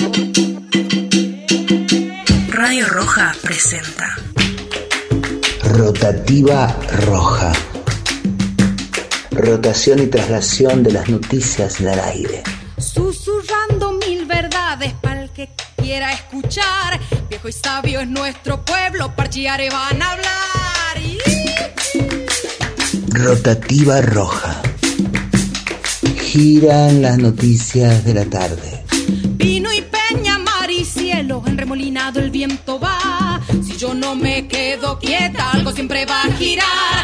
Radio Roja presenta Rotativa Roja. Rotación y traslación de las noticias del aire. Susurrando mil verdades pa'l que quiera escuchar. Viejo y sabio es nuestro pueblo, parchiare van a hablar. Rotativa Roja. Giran las noticias de la tarde. Vino y peña, mar y cielo, enremolinado el viento va. Si yo no me quedo quieta, algo siempre va a girar.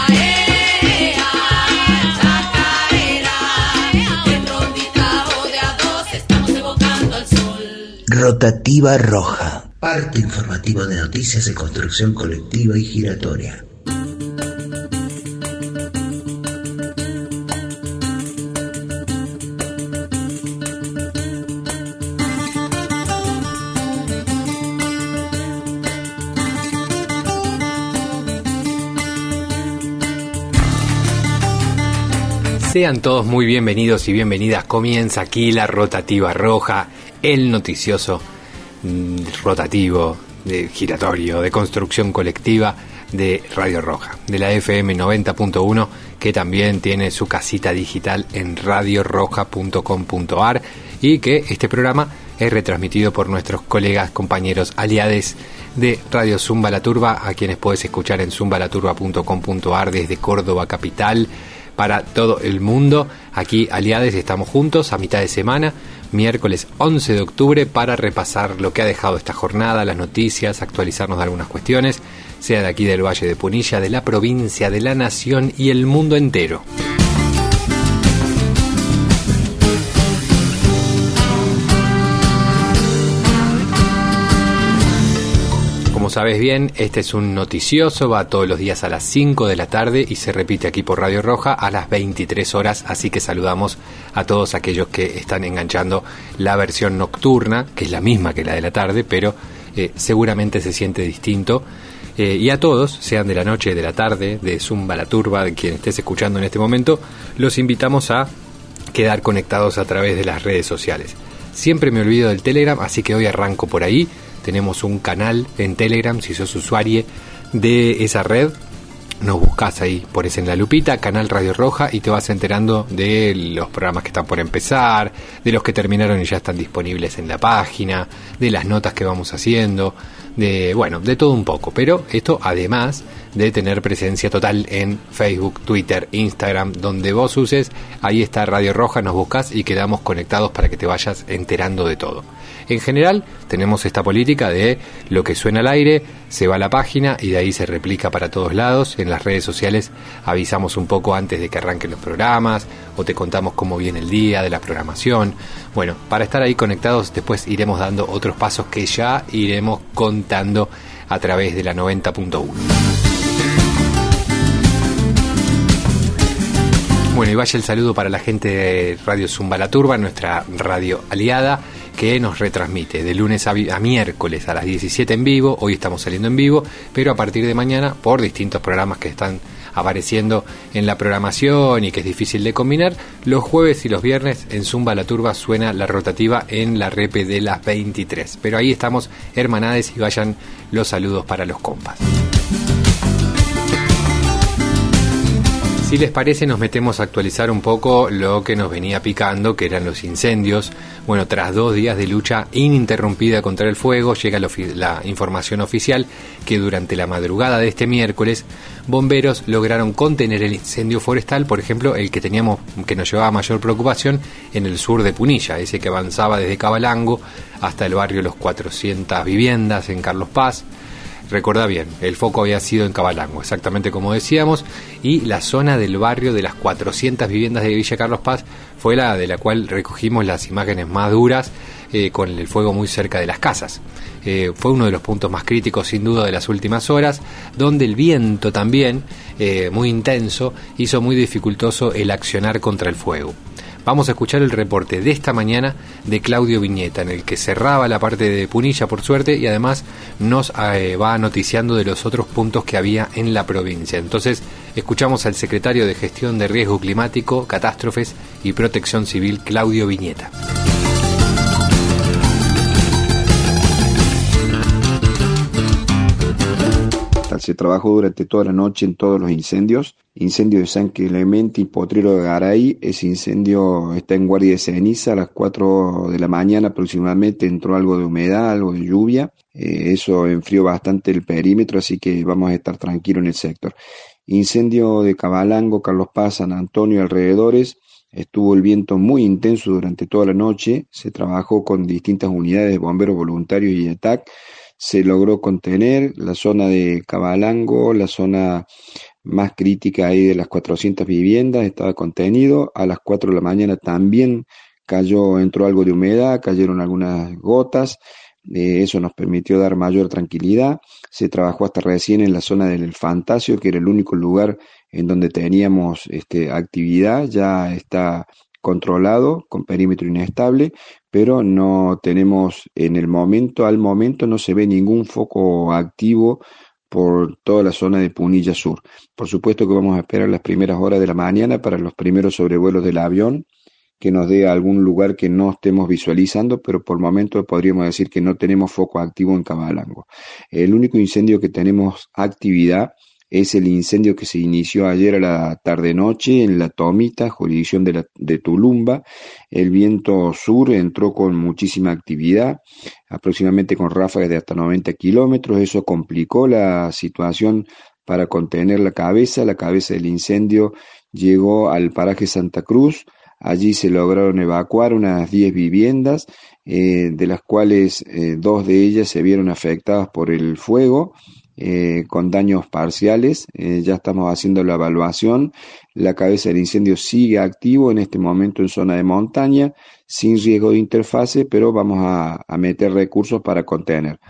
Rotativa Roja. Parte informativo de noticias de construcción colectiva y giratoria. Sean todos muy bienvenidos y bienvenidas. Comienza aquí la Rotativa Roja, el noticioso rotativo, giratorio, de construcción colectiva de Radio Roja, de la FM 90.1, que también tiene su casita digital en radioroja.com.ar, y que este programa es retransmitido por nuestros colegas, compañeros, aliades de Radio Zumba La Turba, a quienes puedes escuchar en zumbalaturba.com.ar desde Córdoba capital, para todo el mundo. Aquí, aliades, estamos juntos a mitad de semana, miércoles 11 de octubre, para repasar lo que ha dejado esta jornada, las noticias, actualizarnos de algunas cuestiones, sea de aquí del Valle de Punilla, de la provincia, de la nación y el mundo entero. Como sabes bien, este es un noticioso, va todos los días a las 5 de la tarde y se repite aquí por Radio Roja a las 23 horas, así que saludamos a todos aquellos que están enganchando la versión nocturna, que es la misma que la de la tarde, pero seguramente se siente distinto. Y a todos, sean de la noche, de la tarde, de Zumba La Turba, de quien estés escuchando en este momento, los invitamos a quedar conectados a través de las redes sociales. Siempre me olvido del Telegram, así que hoy arranco por ahí. Tenemos un canal en Telegram, si sos usuario de esa red, nos buscas ahí, pones en la lupita, canal Radio Roja, y te vas enterando de los programas que están por empezar, de los que terminaron y ya están disponibles en la página, de las notas que vamos haciendo, de todo un poco. Pero esto además de tener presencia total en Facebook, Twitter, Instagram, donde vos uses, ahí está Radio Roja, nos buscas y quedamos conectados para que te vayas enterando de todo. En general, tenemos esta política de lo que suena al aire, se va a la página y de ahí se replica para todos lados. En las redes sociales avisamos un poco antes de que arranquen los programas o te contamos cómo viene el día de la programación. Bueno, para estar ahí conectados, después iremos dando otros pasos que ya iremos contando a través de la 90.1. Bueno, y vaya el saludo para la gente de Radio Zumba La Turba, nuestra radio aliada, que nos retransmite de lunes a miércoles a las 17 en vivo. Hoy estamos saliendo en vivo, pero a partir de mañana, por distintos programas que están apareciendo en la programación y que es difícil de combinar, los jueves y los viernes en Zumba La Turba suena la rotativa en la repe de las 23. Pero ahí estamos, hermanades, y vayan los saludos para los compas. Si les parece, nos metemos a actualizar un poco lo que nos venía picando, que eran los incendios. Bueno, tras 2 días de lucha ininterrumpida contra el fuego, llega la información oficial que durante la madrugada de este miércoles, bomberos lograron contener el incendio forestal, por ejemplo, el que nos llevaba mayor preocupación en el sur de Punilla, ese que avanzaba desde Cabalango hasta el barrio Los 400 Viviendas en Carlos Paz. Recordá bien, el foco había sido en Cabalango, exactamente como decíamos, y la zona del barrio de las 400 viviendas de Villa Carlos Paz fue la de la cual recogimos las imágenes más duras, con el fuego muy cerca de las casas. Fue uno de los puntos más críticos, sin duda, de las últimas horas, donde el viento también, muy intenso, hizo muy dificultoso el accionar contra el fuego. Vamos a escuchar el reporte de esta mañana de Claudio Viñeta, en el que cerraba la parte de Punilla, por suerte, y además nos va noticiando de los otros puntos que había en la provincia. Entonces, escuchamos al secretario de Gestión de Riesgo Climático, Catástrofes y Protección Civil, Claudio Viñeta. se trabajó durante toda la noche en todos los incendios. Incendio de San Clemente y Potrero de Garay, ese incendio está en guardia de ceniza. A las 4 de la mañana aproximadamente entró algo de humedad, algo de lluvia. Eso enfrió bastante el perímetro, así que vamos a estar tranquilos en el sector. Incendio de Cabalango, Carlos Paz, San Antonio, alrededores. Estuvo el viento muy intenso durante toda la noche. Se trabajó con distintas unidades de bomberos voluntarios y ETAC. Se logró contener la zona de Cabalango, la zona más crítica ahí de las 400 viviendas, estaba contenido. A las 4 de la mañana también entró algo de humedad, cayeron algunas gotas. Eso nos permitió dar mayor tranquilidad. Se trabajó hasta recién en la zona del Fantasio, que era el único lugar en donde teníamos actividad. Ya está controlado con perímetro inestable, pero no tenemos al momento no se ve ningún foco activo por toda la zona de Punilla Sur. Por supuesto que vamos a esperar las primeras horas de la mañana para los primeros sobrevuelos del avión, que nos dé algún lugar que no estemos visualizando, pero por el momento podríamos decir que no tenemos foco activo en Cabalango. El único incendio que tenemos actividad es el incendio que se inició ayer a la tarde-noche en La Tomita, jurisdicción de Tulumba. El viento sur entró con muchísima actividad, aproximadamente con ráfagas de hasta 90 kilómetros. Eso complicó la situación para contener la cabeza. La cabeza del incendio llegó al paraje Santa Cruz. Allí se lograron evacuar unas 10 viviendas, de las cuales 2 de ellas se vieron afectadas por el fuego, con daños parciales. Ya estamos haciendo la evaluación. La cabeza del incendio sigue activo en este momento en zona de montaña, sin riesgo de interfase, pero vamos a meter recursos para contener.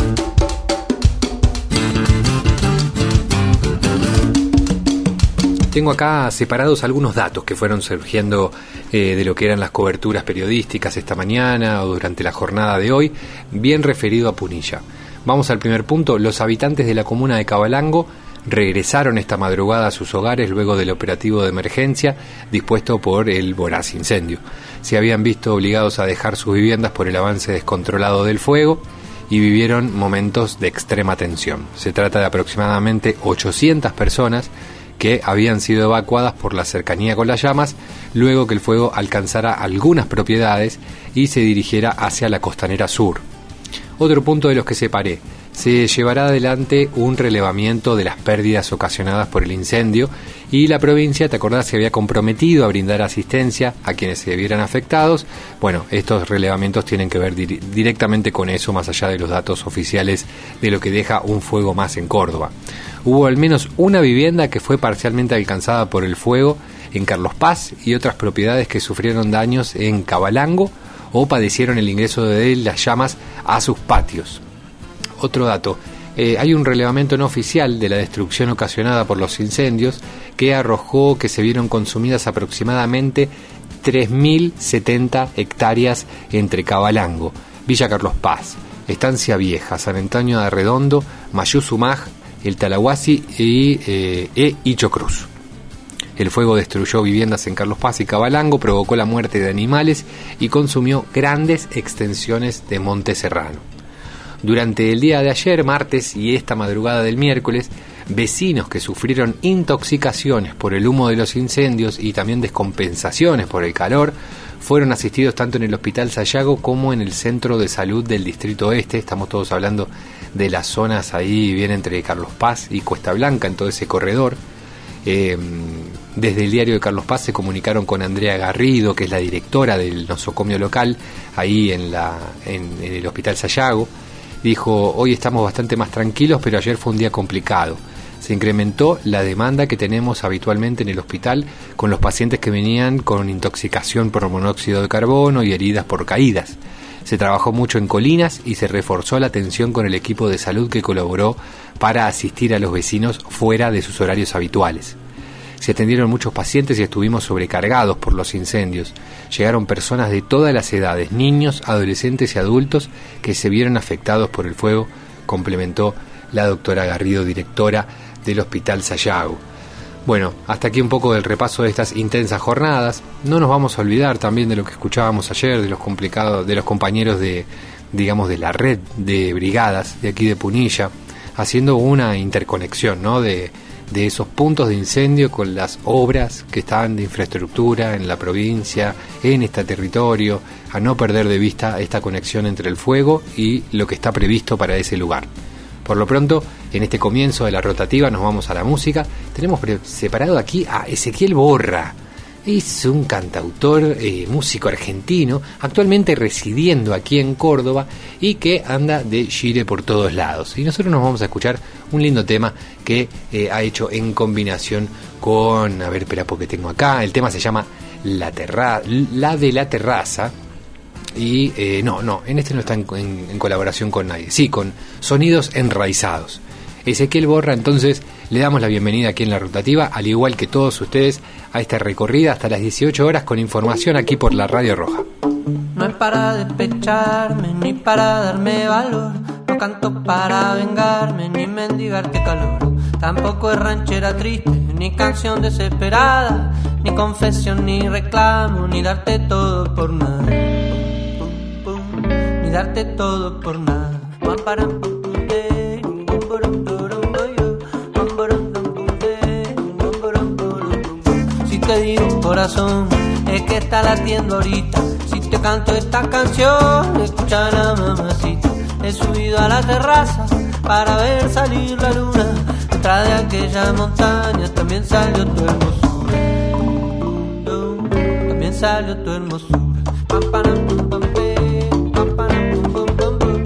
Tengo acá separados algunos datos que fueron surgiendo de lo que eran las coberturas periodísticas esta mañana o durante la jornada de hoy, bien referido a Punilla. Vamos al primer punto. Los habitantes de la comuna de Cabalango regresaron esta madrugada a sus hogares luego del operativo de emergencia dispuesto por el voraz incendio. Se habían visto obligados a dejar sus viviendas por el avance descontrolado del fuego y vivieron momentos de extrema tensión. Se trata de aproximadamente 800 personas que habían sido evacuadas por la cercanía con las llamas luego que el fuego alcanzara algunas propiedades y se dirigiera hacia la costanera sur. Otro punto de los que separé: se llevará adelante un relevamiento de las pérdidas ocasionadas por el incendio y la provincia, ¿te acordás?, se había comprometido a brindar asistencia a quienes se vieran afectados. Bueno, estos relevamientos tienen que ver directamente con eso, más allá de los datos oficiales de lo que deja un fuego más en Córdoba. Hubo al menos una vivienda que fue parcialmente alcanzada por el fuego en Carlos Paz y otras propiedades que sufrieron daños en Cabalango o padecieron el ingreso de las llamas a sus patios. Otro dato: hay un relevamiento no oficial de la destrucción ocasionada por los incendios que arrojó que se vieron consumidas aproximadamente 3.070 hectáreas entre Cabalango, Villa Carlos Paz, Estancia Vieja, San Antonio de Arredondo, Mayuzumaj, El Talahuasi y Icho Cruz. El fuego destruyó viviendas en Carlos Paz y Cabalango, provocó la muerte de animales y consumió grandes extensiones de monte serrano. Durante el día de ayer, martes, y esta madrugada del miércoles, vecinos que sufrieron intoxicaciones por el humo de los incendios y también descompensaciones por el calor fueron asistidos tanto en el Hospital Sayago como en el Centro de Salud del Distrito Oeste. Estamos todos hablando de las zonas ahí bien entre Carlos Paz y Cuesta Blanca, en todo ese corredor. Desde el diario de Carlos Paz se comunicaron con Andrea Garrido, que es la directora del nosocomio local ahí en el Hospital Sayago. Dijo: hoy estamos bastante más tranquilos, pero ayer fue un día complicado. Se incrementó la demanda que tenemos habitualmente en el hospital con los pacientes que venían con intoxicación por monóxido de carbono y heridas por caídas. Se trabajó mucho en Colinas y se reforzó la atención con el equipo de salud que colaboró para asistir a los vecinos fuera de sus horarios habituales. Se atendieron muchos pacientes y estuvimos sobrecargados por los incendios. Llegaron personas de todas las edades, niños, adolescentes y adultos que se vieron afectados por el fuego, complementó la doctora Garrido, directora del Hospital Sayago. Bueno, hasta aquí un poco del repaso de estas intensas jornadas. No nos vamos a olvidar también de lo que escuchábamos ayer, de los compañeros de la red de brigadas de aquí de Punilla, haciendo una interconexión, ¿no?, de esos puntos de incendio con las obras que estaban de infraestructura en la provincia, en este territorio, a no perder de vista esta conexión entre el fuego y lo que está previsto para ese lugar. Por lo pronto, en este comienzo de la rotativa nos vamos a la música. Tenemos separado aquí a Ezequiel Borra. Es un cantautor, músico argentino, actualmente residiendo aquí en Córdoba y que anda de gire por todos lados. Y nosotros nos vamos a escuchar un lindo tema que ha hecho en combinación con, a ver, espera porque tengo acá, el tema se llama La de la Terraza. Y en este no está en colaboración con nadie, sí, con Sonidos Enraizados. Ezequiel Borra, entonces, le damos la bienvenida aquí en la rotativa, al igual que todos ustedes, a esta recorrida hasta las 18 horas con información aquí por la Radio Roja. No es para despecharme ni para darme valor, no canto para vengarme ni mendigarte calor, tampoco es ranchera triste ni canción desesperada, ni confesión ni reclamo, ni darte todo por nada, ni darte todo por nada. Te digo corazón, es que está latiendo ahorita. Si te canto esta canción, escúchala mamacita. He subido a la terraza para ver salir la luna. Detrás de aquella montaña también salió tu hermosura. También salió tu hermosura. Pam, pam, pam, pam, pam, pam, pam, pam, pam, pam.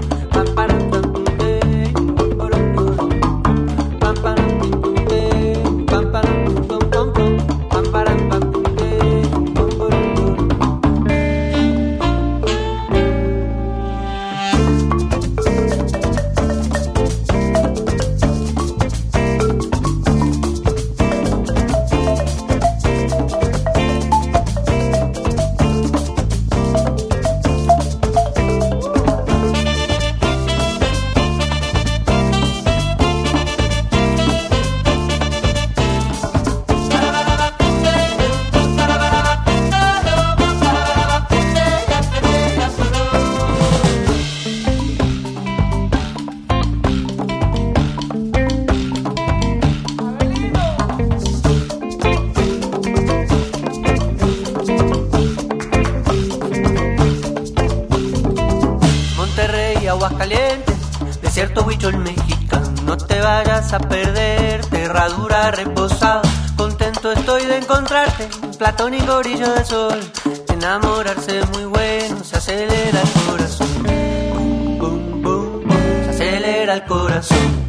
A perderte, herradura reposada, contento estoy de encontrarte, platónico brillo de sol, enamorarse es muy bueno, se acelera el corazón, boom, boom, boom, boom, se acelera el corazón.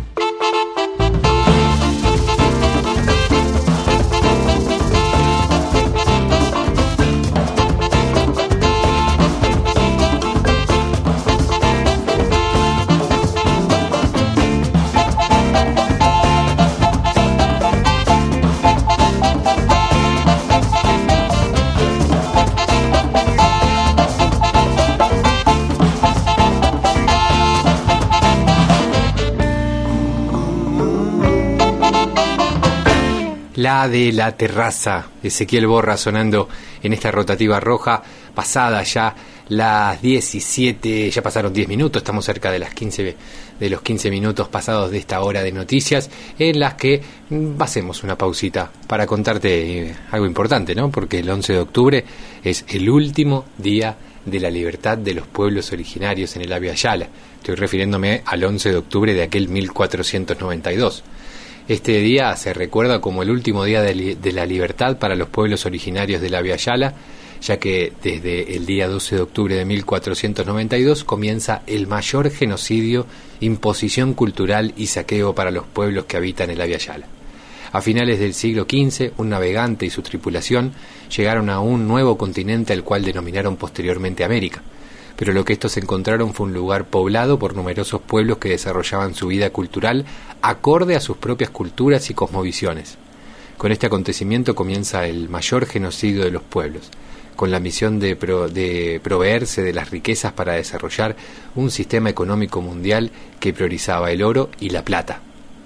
La de la Terraza, Ezequiel Borra sonando en esta rotativa roja, pasada ya las 17, ya pasaron 10 minutos, estamos cerca de los 15 minutos pasados de esta hora de noticias, en las que hacemos una pausita para contarte algo importante, ¿no? Porque el 11 de octubre es el último día de la libertad de los pueblos originarios en el Abya Yala. Estoy refiriéndome al 11 de octubre de aquel 1492. Este día se recuerda como el último día de la libertad para los pueblos originarios del Abya Yala, ya que desde el día 12 de octubre de 1492 comienza el mayor genocidio, imposición cultural y saqueo para los pueblos que habitan el Abya Yala. A finales del siglo XV, un navegante y su tripulación llegaron a un nuevo continente al cual denominaron posteriormente América. Pero lo que estos encontraron fue un lugar poblado por numerosos pueblos que desarrollaban su vida cultural acorde a sus propias culturas y cosmovisiones. Con este acontecimiento comienza el mayor genocidio de los pueblos, con la misión de proveerse de las riquezas para desarrollar un sistema económico mundial que priorizaba el oro y la plata.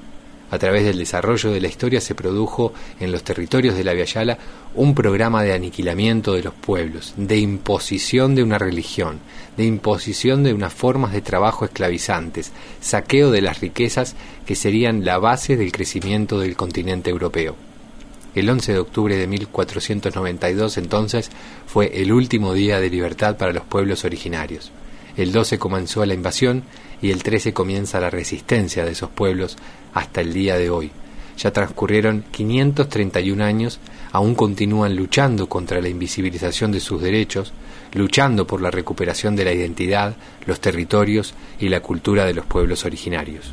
A través del desarrollo de la historia se produjo en los territorios de la Via Yala un programa de aniquilamiento de los pueblos, de imposición de una religión, de imposición de unas formas de trabajo esclavizantes, saqueo de las riquezas que serían la base del crecimiento del continente europeo. El 11 de octubre de 1492, entonces, fue el último día de libertad para los pueblos originarios. El 12 comenzó la invasión y el 13 comienza la resistencia de esos pueblos hasta el día de hoy. Ya transcurrieron 531 años, aún continúan luchando contra la invisibilización de sus derechos, luchando por la recuperación de la identidad, los territorios y la cultura de los pueblos originarios.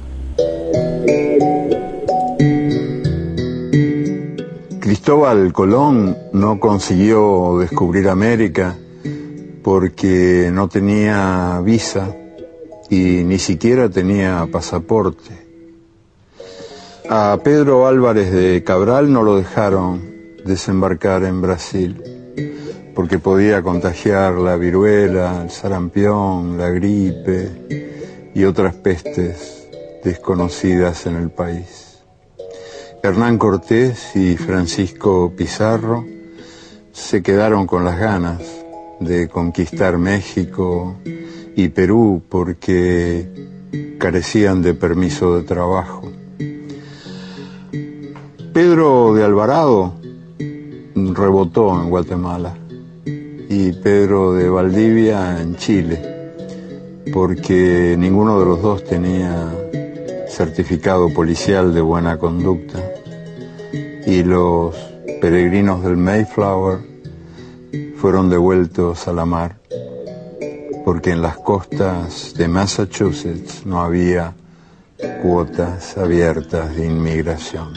Cristóbal Colón no consiguió descubrir América porque no tenía visa y ni siquiera tenía pasaporte. A Pedro Álvarez de Cabral no lo dejaron desembarcar en Brasil porque podía contagiar la viruela, el sarampión, la gripe y otras pestes desconocidas en el país. Hernán Cortés y Francisco Pizarro se quedaron con las ganas de conquistar México y Perú porque carecían de permiso de trabajo. Pedro de Alvarado rebotó en Guatemala y Pedro de Valdivia en Chile porque ninguno de los dos tenía certificado policial de buena conducta y los peregrinos del Mayflower fueron devueltos a la mar porque en las costas de Massachusetts no había cuotas abiertas de inmigración.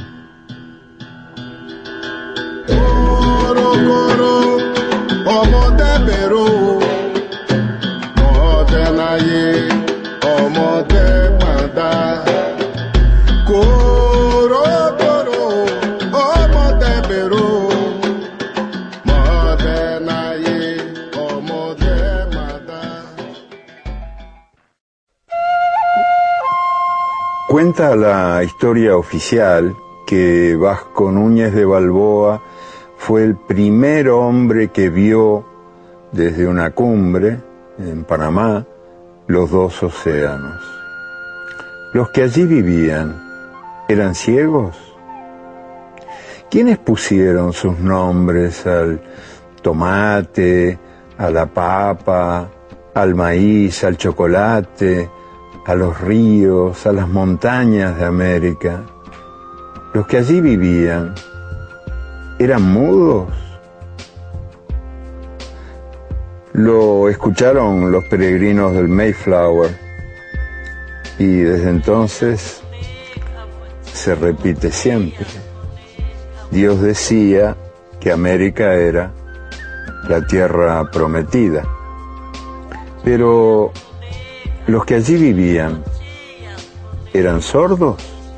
Cuenta la historia oficial que Vasco Núñez de Balboa fue el primer hombre que vio desde una cumbre en Panamá los dos océanos. Los que allí vivían, ¿eran ciegos? ¿Quiénes pusieron sus nombres al tomate, a la papa, al maíz, al chocolate, a los ríos, a las montañas de América? Los que allí vivían, ¿eran mudos? Lo escucharon los peregrinos del Mayflower y desde entonces se repite siempre. Dios decía que América era la tierra prometida, pero los que allí vivían, ¿eran sordos?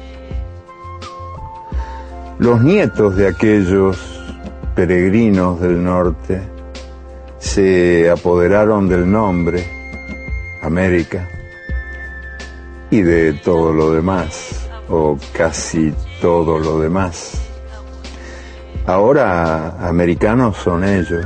Los nietos de aquellos peregrinos del norte se apoderaron del nombre América y de todo lo demás, o casi todo lo demás. Ahora americanos son ellos,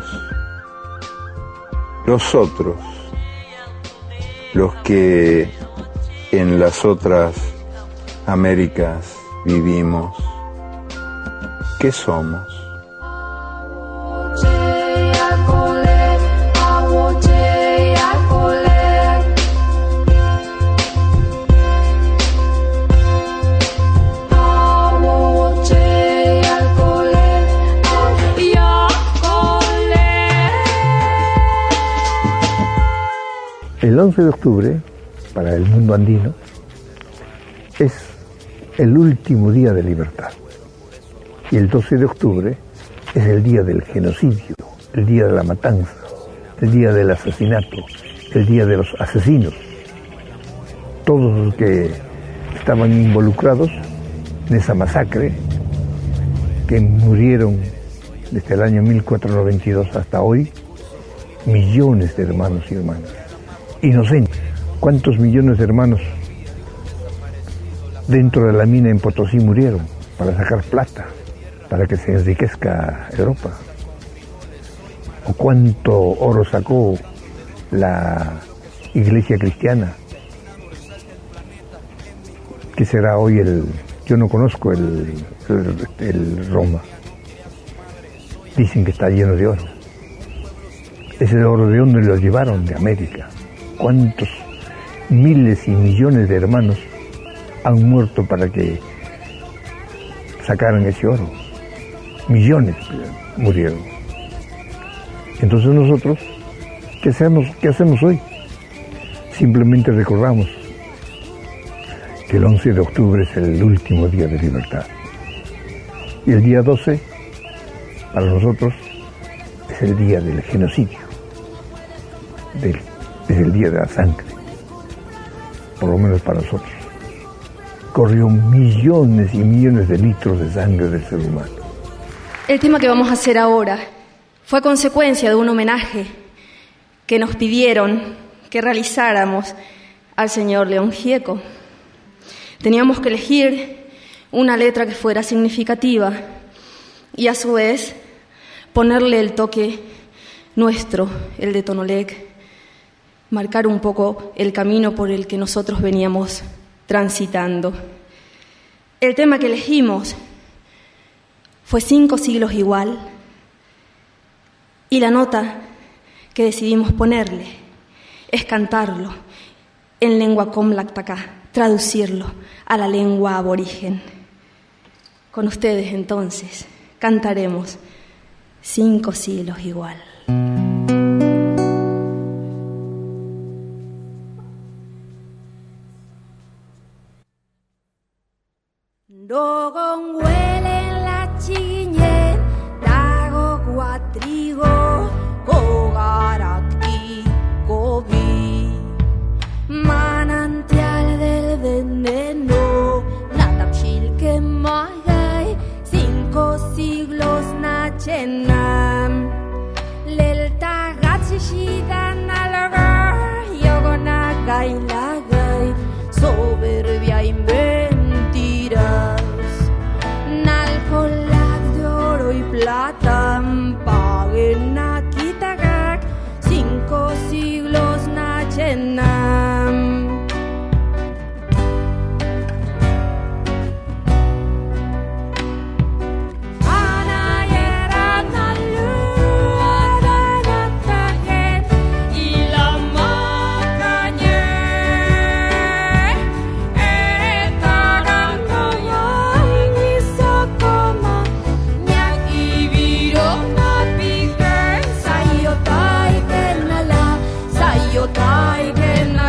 los otros, los que en las otras Américas vivimos. ¿Qué somos? El 11 de octubre, para el mundo andino, es el último día de libertad. Y el 12 de octubre es el día del genocidio, el día de la matanza, el día del asesinato, el día de los asesinos. Todos los que estaban involucrados en esa masacre, que murieron desde el año 1492 hasta hoy, millones de hermanos y hermanas. Inocentes. ¿Cuántos millones de hermanos dentro de la mina en Potosí murieron para sacar plata, para que se enriquezca Europa. ¿O cuánto oro sacó la iglesia cristiana? ¿Qué será hoy yo no conozco el Roma. Dicen que está lleno de oro. Ese oro, ¿de dónde lo llevaron? De América. ¿Cuántos miles y millones de hermanos han muerto para que sacaran ese oro? Millones murieron. Entonces nosotros, ¿qué hacemos hoy? Simplemente recordamos que el 11 de octubre es el último día de libertad. Y el día 12, para nosotros, es el día del genocidio. Es el día de la sangre. Por lo menos para nosotros. Corrió millones y millones de litros de sangre del ser humano. El tema que vamos a hacer ahora fue consecuencia de un homenaje que nos pidieron que realizáramos al señor León Gieco. Teníamos que elegir una letra que fuera significativa y a su vez ponerle el toque nuestro, el de Tonolec, marcar un poco el camino por el que nosotros veníamos transitando. El tema que elegimos fue 5 siglos igual y la nota que decidimos ponerle es cantarlo en lengua comlactacá, traducirlo a la lengua aborigen. Con ustedes entonces cantaremos 5 siglos igual. Dogon huelen la chiñen, dago guatrigo, gogarakti, gobi, manantial del veneno, natapshil que magay, 5 siglos nachenam, lel tagatsi-shidan alagar, yogonagay lagay, soberbia y mentiras. Nalcolag de oro y plata, paguen a Kitagak, 5 siglos nachenam. Tai que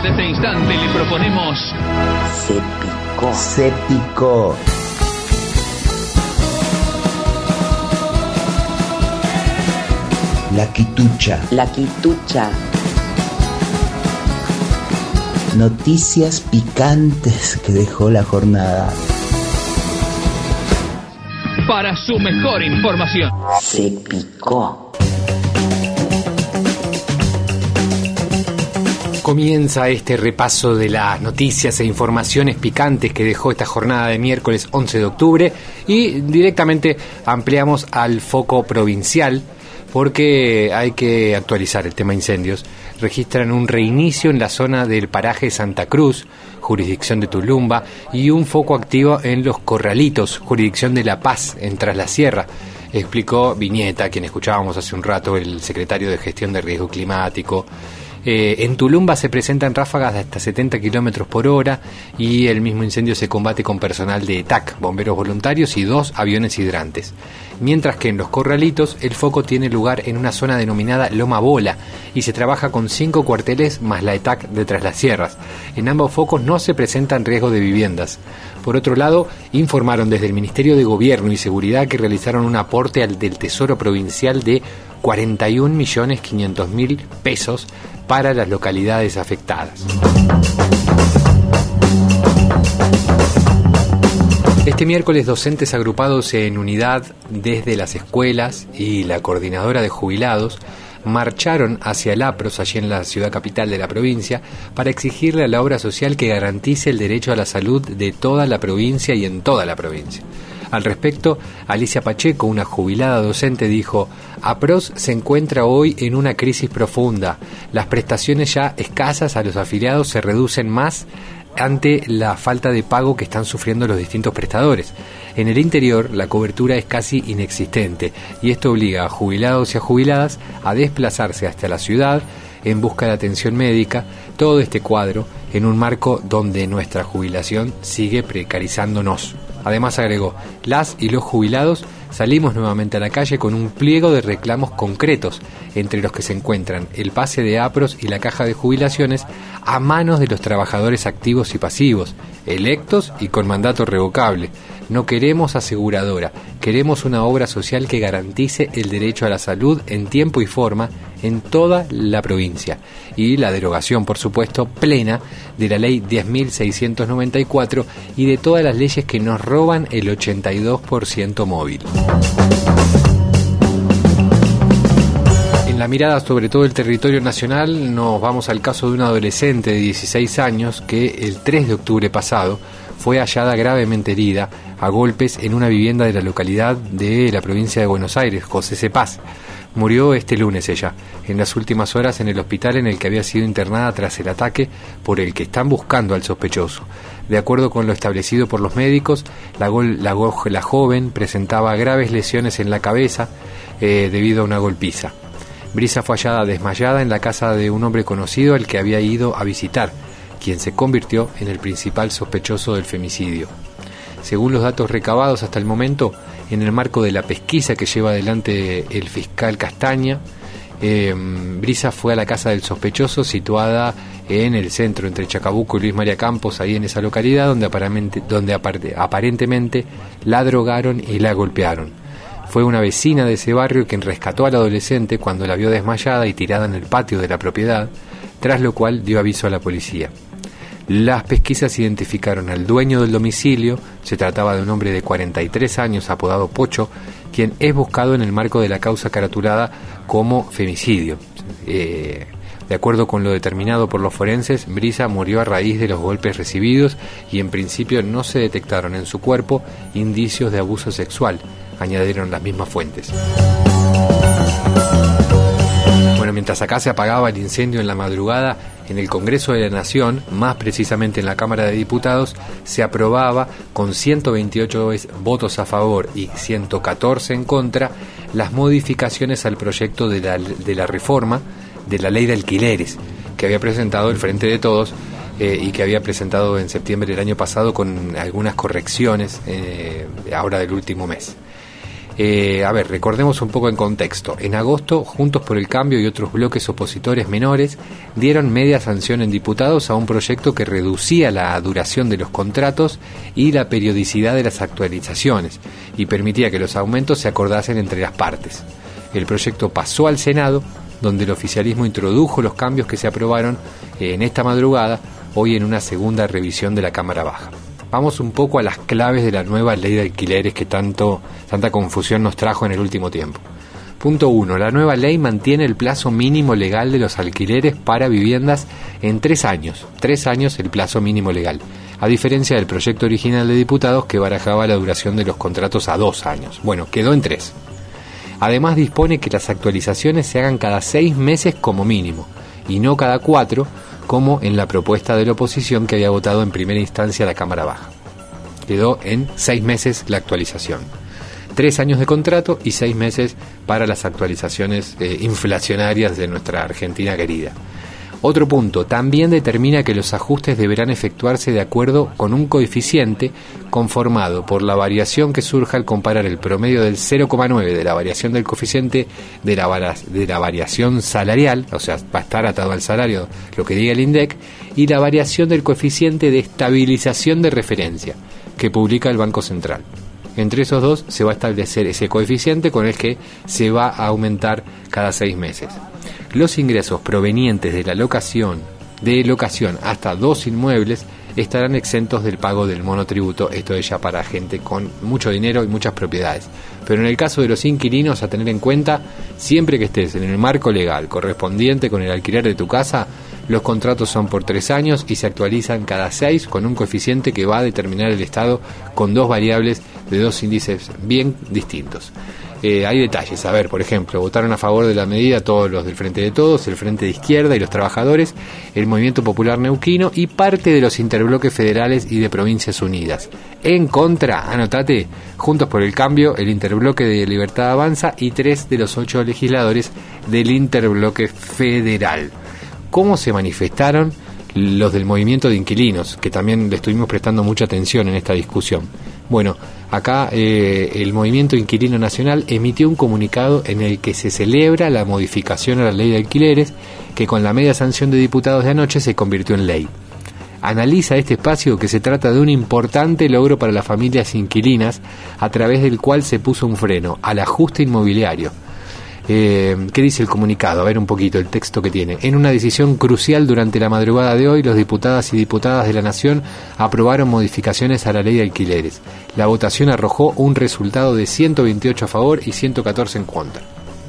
desde este instante le proponemos... Se picó. La quitucha. Noticias picantes que dejó la jornada. Para su mejor información. Se picó. Comienza este repaso de las noticias e informaciones picantes que dejó esta jornada de miércoles 11 de octubre y directamente ampliamos al foco provincial porque hay que actualizar el tema incendios. Registran un reinicio en la zona del paraje Santa Cruz, jurisdicción de Tulumba, y un foco activo en Los Corralitos, jurisdicción de La Paz, en Tras la Sierra. Explicó Viñeta, quien escuchábamos hace un rato, el secretario de Gestión de Riesgo Climático. En Tulumba se presentan ráfagas de hasta 70 kilómetros por hora y el mismo incendio se combate con personal de ETAC, bomberos voluntarios y 2 aviones hidrantes. Mientras que en Los Corralitos el foco tiene lugar en una zona denominada Loma Bola y se trabaja con 5 cuarteles más la ETAC de Tras las Sierras. En ambos focos no se presentan riesgos de viviendas. Por otro lado, informaron desde el Ministerio de Gobierno y Seguridad que realizaron un aporte del Tesoro Provincial de 41.500.000 pesos para las localidades afectadas. Este miércoles, docentes agrupados en unidad desde las escuelas y la coordinadora de jubilados marcharon hacia el APROS, allí en la ciudad capital de la provincia, para exigirle a la obra social que garantice el derecho a la salud de toda la provincia y en toda la provincia. Al respecto, Alicia Pacheco, una jubilada docente, dijo: APROS se encuentra hoy en una crisis profunda. Las prestaciones ya escasas a los afiliados se reducen más ante la falta de pago que están sufriendo los distintos prestadores. En el interior, la cobertura es casi inexistente y esto obliga a jubilados y a jubiladas a desplazarse hasta la ciudad en busca de atención médica. Todo este cuadro en un marco donde nuestra jubilación sigue precarizándonos. Además, agregó, las y los jubilados salimos nuevamente a la calle con un pliego de reclamos concretos, entre los que se encuentran el pase de APROS y la caja de jubilaciones a manos de los trabajadores activos y pasivos, electos y con mandato revocable. No queremos aseguradora, queremos una obra social que garantice el derecho a la salud en tiempo y forma en toda la provincia y la derogación, por supuesto, plena de la ley 10.694 y de todas las leyes que nos roban el 82% móvil. En la mirada sobre todo el territorio nacional nos vamos al caso de una adolescente de 16 años que el 3 de octubre pasado fue hallada gravemente herida a golpes en una vivienda de la localidad de la provincia de Buenos Aires, José Cepaz. Murió este lunes ella, en las últimas horas en el hospital en el que había sido internada tras el ataque por el que están buscando al sospechoso. De acuerdo con lo establecido por los médicos, la joven presentaba graves lesiones en la cabeza debido a una golpiza. Brisa fue hallada desmayada en la casa de un hombre conocido al que había ido a visitar, quien se convirtió en el principal sospechoso del femicidio. Según los datos recabados hasta el momento, en el marco de la pesquisa que lleva adelante el fiscal Castaña, Brisa fue a la casa del sospechoso situada en el centro entre Chacabuco y Luis María Campos, ahí en esa localidad donde aparentemente la drogaron y la golpearon. Fue una vecina de ese barrio quien rescató a la adolescente cuando la vio desmayada y tirada en el patio de la propiedad, tras lo cual dio aviso a la policía. Las pesquisas identificaron al dueño del domicilio, se trataba de un hombre de 43 años apodado Pocho, quien es buscado en el marco de la causa caratulada como femicidio. De acuerdo con lo determinado por los forenses, Brisa murió a raíz de los golpes recibidos y en principio no se detectaron en su cuerpo indicios de abuso sexual, añadieron las mismas fuentes. Bueno, mientras acá se apagaba el incendio en la madrugada, en el Congreso de la Nación, más precisamente en la Cámara de Diputados, se aprobaba con 128 votos a favor y 114 en contra las modificaciones al proyecto de la reforma de la ley de alquileres que había presentado el Frente de Todos y que había presentado en septiembre del año pasado con algunas correcciones ahora del último mes. Recordemos un poco en contexto. En agosto, Juntos por el Cambio y otros bloques opositores menores dieron media sanción en diputados a un proyecto que reducía la duración de los contratos y la periodicidad de las actualizaciones y permitía que los aumentos se acordasen entre las partes. El proyecto pasó al Senado, donde el oficialismo introdujo los cambios que se aprobaron en esta madrugada, hoy en una segunda revisión de la Cámara Baja. Vamos un poco a las claves de la nueva ley de alquileres que tanta confusión nos trajo en el último tiempo. Punto 1. La nueva ley mantiene el plazo mínimo legal de los alquileres para viviendas en 3 años. 3 años el plazo mínimo legal, a diferencia del proyecto original de diputados que barajaba la duración de los contratos a 2 años. Bueno, quedó en 3. Además dispone que las actualizaciones se hagan cada 6 meses como mínimo, y no cada 4, como en la propuesta de la oposición que había votado en primera instancia la Cámara Baja. Quedó en 6 meses la actualización. 3 años de contrato y 6 meses para las actualizaciones inflacionarias de nuestra Argentina querida. Otro punto, también determina que los ajustes deberán efectuarse de acuerdo con un coeficiente conformado por la variación que surja al comparar el promedio del 0,9 de la variación del coeficiente de la variación salarial, o sea, va a estar atado al salario lo que diga el INDEC, y la variación del coeficiente de estabilización de referencia que publica el Banco Central. Entre esos dos se va a establecer ese coeficiente con el que se va a aumentar cada 6 meses. Los ingresos provenientes de la locación hasta 2 inmuebles estarán exentos del pago del monotributo. Esto es ya para gente con mucho dinero y muchas propiedades. Pero en el caso de los inquilinos, a tener en cuenta, siempre que estés en el marco legal correspondiente con el alquiler de tu casa, los contratos son por 3 años y se actualizan cada 6 con un coeficiente que va a determinar el Estado con 2 variables de 2 índices bien distintos. Hay detalles, por ejemplo, votaron a favor de la medida todos los del Frente de Todos, el Frente de Izquierda y los trabajadores, el Movimiento Popular Neuquino y parte de los interbloques federales y de Provincias Unidas. En contra, anotate, Juntos por el Cambio, el interbloque de Libertad Avanza y 3 de los 8 legisladores del interbloque federal. ¿Cómo se manifestaron los del movimiento de inquilinos? Que también le estuvimos prestando mucha atención en esta discusión. Bueno, acá el Movimiento Inquilino Nacional emitió un comunicado en el que se celebra la modificación a la ley de alquileres que con la media sanción de diputados de anoche se convirtió en ley. Analiza este espacio que se trata de un importante logro para las familias inquilinas a través del cual se puso un freno al ajuste inmobiliario. ¿Qué dice el comunicado? A ver un poquito el texto que tiene. En una decisión crucial durante la madrugada de hoy, los diputadas y diputadas de la Nación aprobaron modificaciones a la ley de alquileres. La votación arrojó un resultado de 128 a favor y 114 en contra.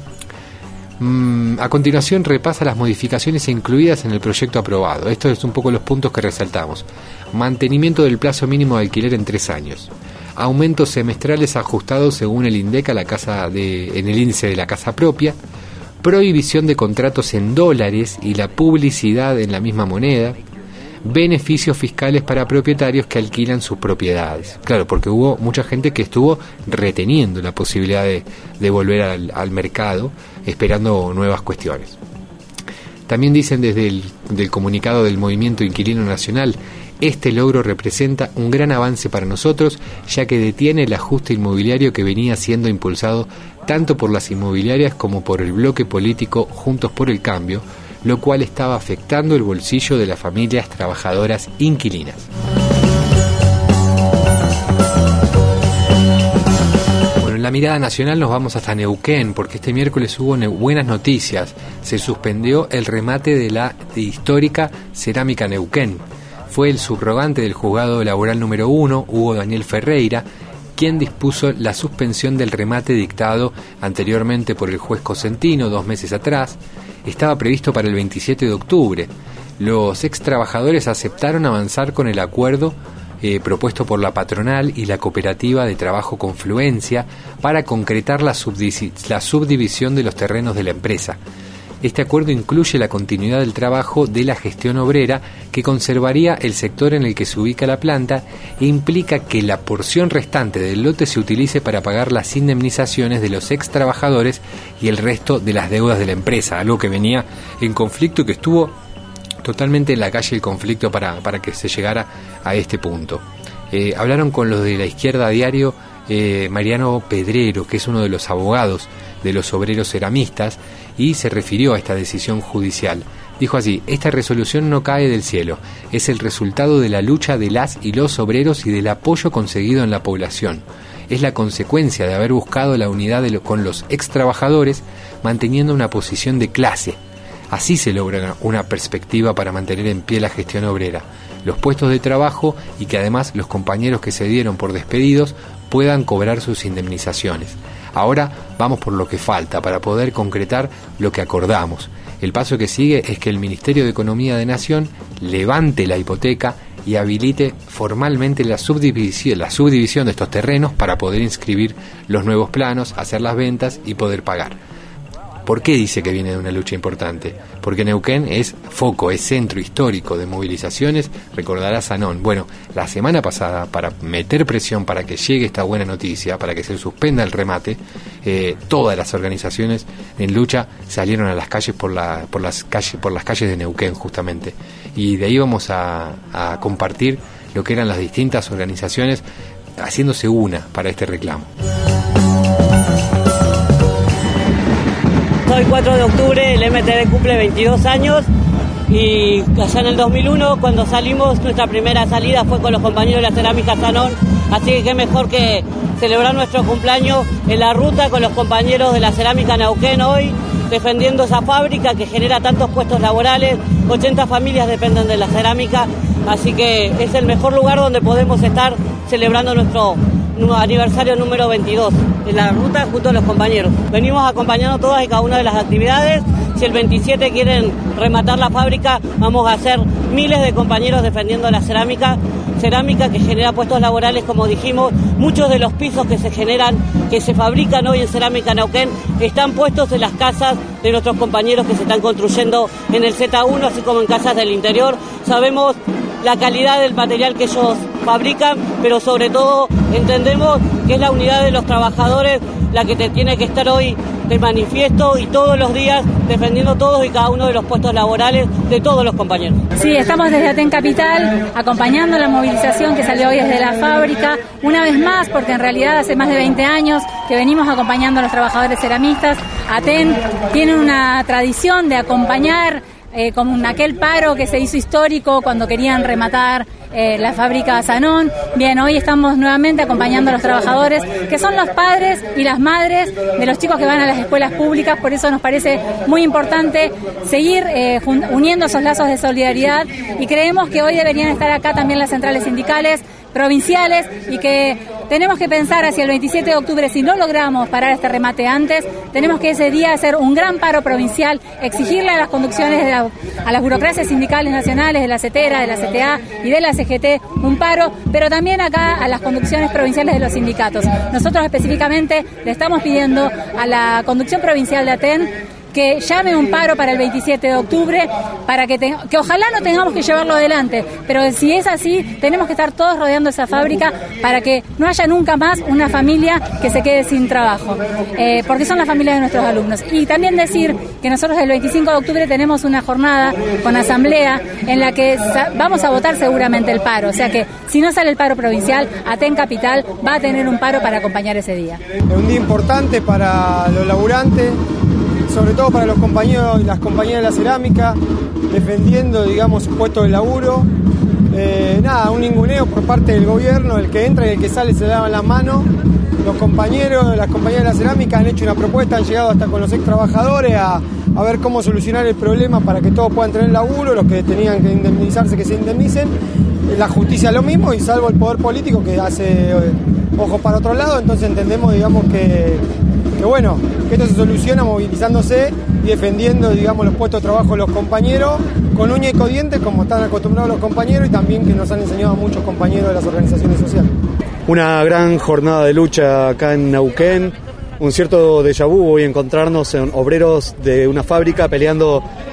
A continuación repasa las modificaciones incluidas en el proyecto aprobado. Estos es un poco los puntos que resaltamos. Mantenimiento del plazo mínimo de alquiler en 3 años. Aumentos semestrales ajustados según el INDEC en el índice de la casa propia, prohibición de contratos en dólares y la publicidad en la misma moneda, beneficios fiscales para propietarios que alquilan sus propiedades. Claro, porque hubo mucha gente que estuvo reteniendo la posibilidad de volver al mercado, esperando nuevas cuestiones. También dicen desde el comunicado del Movimiento Inquilino Nacional: este logro representa un gran avance para nosotros, ya que detiene el ajuste inmobiliario que venía siendo impulsado tanto por las inmobiliarias como por el bloque político Juntos por el Cambio, lo cual estaba afectando el bolsillo de las familias trabajadoras inquilinas. Bueno, en la mirada nacional nos vamos hasta Neuquén, porque este miércoles hubo buenas noticias. Se suspendió el remate de la histórica Cerámica Neuquén. Fue el subrogante del juzgado laboral número 1, Hugo Daniel Ferreira, quien dispuso la suspensión del remate dictado anteriormente por el juez Cosentino 2 meses atrás. Estaba previsto para el 27 de octubre. Los ex trabajadores aceptaron avanzar con el acuerdo propuesto por la patronal y la cooperativa de trabajo Confluencia para concretar la subdivisión de los terrenos de la empresa. Este acuerdo incluye la continuidad del trabajo de la gestión obrera, que conservaría el sector en el que se ubica la planta, e implica que la porción restante del lote se utilice para pagar las indemnizaciones de los ex trabajadores y el resto de las deudas de la empresa, algo que venía en conflicto y que estuvo totalmente en la calle el conflicto para que se llegara a este punto. Hablaron con los de La Izquierda Diario Mariano Pedrero, que es uno de los abogados de los obreros ceramistas, y se refirió a esta decisión judicial. Dijo así: esta resolución no cae del cielo, es el resultado de la lucha de las y los obreros y del apoyo conseguido en la población. Es la consecuencia de haber buscado la unidad con los ex trabajadores, manteniendo una posición de clase. Así se logra una perspectiva para mantener en pie la gestión obrera, los puestos de trabajo, y que además los compañeros que se dieron por despedidos puedan cobrar sus indemnizaciones. Ahora vamos por lo que falta para poder concretar lo que acordamos. El paso que sigue es que el Ministerio de Economía de Nación levante la hipoteca y habilite formalmente la subdivisión de estos terrenos para poder inscribir los nuevos planos, hacer las ventas y poder pagar. ¿Por qué dice que viene de una lucha importante? Porque Neuquén es foco, es centro histórico de movilizaciones, recordará Zanón. Bueno, la semana pasada, para meter presión para que llegue esta buena noticia, para que se suspenda el remate, todas las organizaciones en lucha salieron a las calles por las calles de Neuquén, justamente. Y de ahí vamos a compartir lo que eran las distintas organizaciones haciéndose una para este reclamo. Hoy 4 de octubre el MTD cumple 22 años y allá en el 2001 cuando salimos, nuestra primera salida fue con los compañeros de la Cerámica Zanón, así que qué mejor que celebrar nuestro cumpleaños en la ruta con los compañeros de la Cerámica Neuquén hoy, defendiendo esa fábrica que genera tantos puestos laborales, 80 familias dependen de la cerámica, así que es el mejor lugar donde podemos estar celebrando nuestro aniversario número 22 en la ruta junto a los compañeros. Venimos acompañando todas y cada una de las actividades. Si el 27 quieren rematar la fábrica, vamos a hacer miles de compañeros defendiendo la cerámica que genera puestos laborales, como dijimos. Muchos de los pisos que se generan, que se fabrican hoy en Cerámica Neuquén, están puestos en las casas de nuestros compañeros que se están construyendo en el Z1, así como en casas del interior. Sabemos la calidad del material que ellos fabrican, pero sobre todo entendemos que es la unidad de los trabajadores la que tiene que estar hoy de manifiesto y todos los días defendiendo todos y cada uno de los puestos laborales de todos los compañeros. Sí, estamos desde Aten Capital acompañando la movilización que salió hoy desde la fábrica, una vez más, porque en realidad hace más de 20 años que venimos acompañando a los trabajadores ceramistas. Aten tiene una tradición de acompañar, como en aquel paro que se hizo histórico cuando querían rematar la fábrica Zanón. Bien, hoy estamos nuevamente acompañando a los trabajadores, que son los padres y las madres de los chicos que van a las escuelas públicas. Por eso nos parece muy importante seguir uniendo esos lazos de solidaridad, y creemos que hoy deberían estar acá también las centrales sindicales provinciales, y que tenemos que pensar hacia el 27 de octubre, si no logramos parar este remate antes, tenemos que ese día hacer un gran paro provincial, exigirle a las conducciones, a las burocracias sindicales nacionales, de la CETERA, de la CTA y de la CGT, un paro, pero también acá a las conducciones provinciales de los sindicatos. Nosotros específicamente le estamos pidiendo a la conducción provincial de Aten que llame un paro para el 27 de octubre, para que ojalá no tengamos que llevarlo adelante, pero si es así, tenemos que estar todos rodeando esa fábrica para que no haya nunca más una familia que se quede sin trabajo, porque son las familias de nuestros alumnos. Y también decir que nosotros el 25 de octubre tenemos una jornada con asamblea en la que vamos a votar seguramente el paro, o sea que si no sale el paro provincial, Aten Capital va a tener un paro para acompañar ese día. Es un día importante para los laburantes, sobre todo para los compañeros y las compañeras de la cerámica, defendiendo, digamos, su puesto de laburo. Un ninguneo por parte del gobierno, el que entra y el que sale se lavan las manos. Los compañeros, las compañeras de la cerámica han hecho una propuesta, han llegado hasta con los ex trabajadores a ver cómo solucionar el problema para que todos puedan tener laburo, los que tenían que indemnizarse que se indemnicen. La justicia lo mismo, y salvo el poder político que hace ojos para otro lado, entonces entendemos, digamos, que esto se soluciona movilizándose y defendiendo, digamos, los puestos de trabajo de los compañeros con uña y codiente, como están acostumbrados los compañeros, y también que nos han enseñado muchos compañeros de las organizaciones sociales. Una gran jornada de lucha acá en Neuquén, un cierto déjà vu, voy a encontrarnos en obreros de una fábrica peleando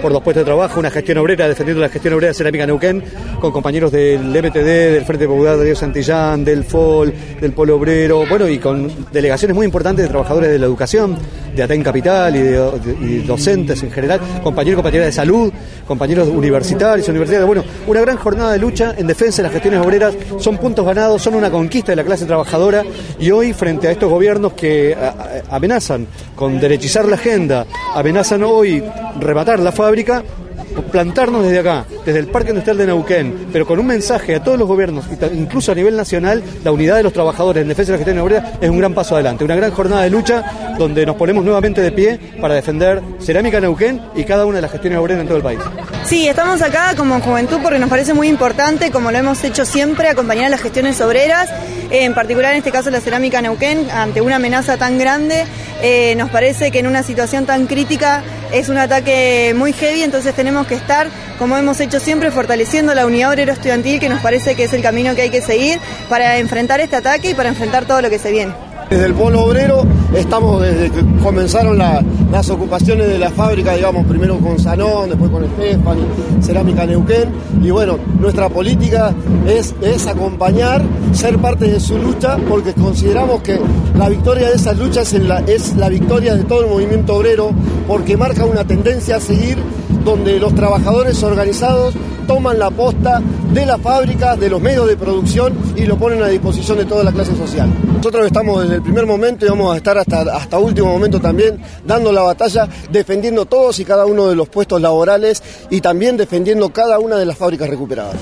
por los puestos de trabajo, una gestión obrera, defendiendo la gestión obrera de Cerámica Neuquén, con compañeros del MTD, del Frente Popular de Diego Santillán, del FOL, del Polo Obrero, bueno, y con delegaciones muy importantes de trabajadores de la educación, de Aten Capital y docentes en general, compañeros y compañeras de salud, compañeros universitarios, universidades. Bueno, una gran jornada de lucha en defensa de las gestiones obreras, son puntos ganados, son una conquista de la clase trabajadora, y hoy frente a estos gobiernos que amenazan con derechizar la agenda, amenazan hoy rematar la fábrica, plantarnos desde acá, desde el Parque Industrial de Neuquén, pero con un mensaje a todos los gobiernos, incluso a nivel nacional, la unidad de los trabajadores en defensa de las gestiones obreras es un gran paso adelante, una gran jornada de lucha donde nos ponemos nuevamente de pie para defender Cerámica Neuquén y cada una de las gestiones obreras en todo el país. Sí, estamos acá como juventud porque nos parece muy importante, como lo hemos hecho siempre, acompañar a las gestiones obreras, en particular en este caso la Cerámica Neuquén, ante una amenaza tan grande. Nos parece que en una situación tan crítica es un ataque muy heavy, entonces tenemos que estar, como hemos hecho siempre, fortaleciendo la unidad obrero estudiantil, que nos parece que es el camino que hay que seguir para enfrentar este ataque y para enfrentar todo lo que se viene. Desde el Polo Obrero estamos desde que comenzaron las ocupaciones de la fábrica, digamos, primero con Sanón, después con Estefani, Cerámica Neuquén, y bueno, nuestra política es acompañar, ser parte de su lucha, porque consideramos que la victoria de esas luchas es la victoria de todo el movimiento obrero, porque marca una tendencia a seguir donde los trabajadores organizados toman la posta de las fábricas, de los medios de producción y lo ponen a disposición de toda la clase social. Nosotros estamos desde el primer momento y vamos a estar hasta último momento también dando la batalla, defendiendo todos y cada uno de los puestos laborales y también defendiendo cada una de las fábricas recuperadas.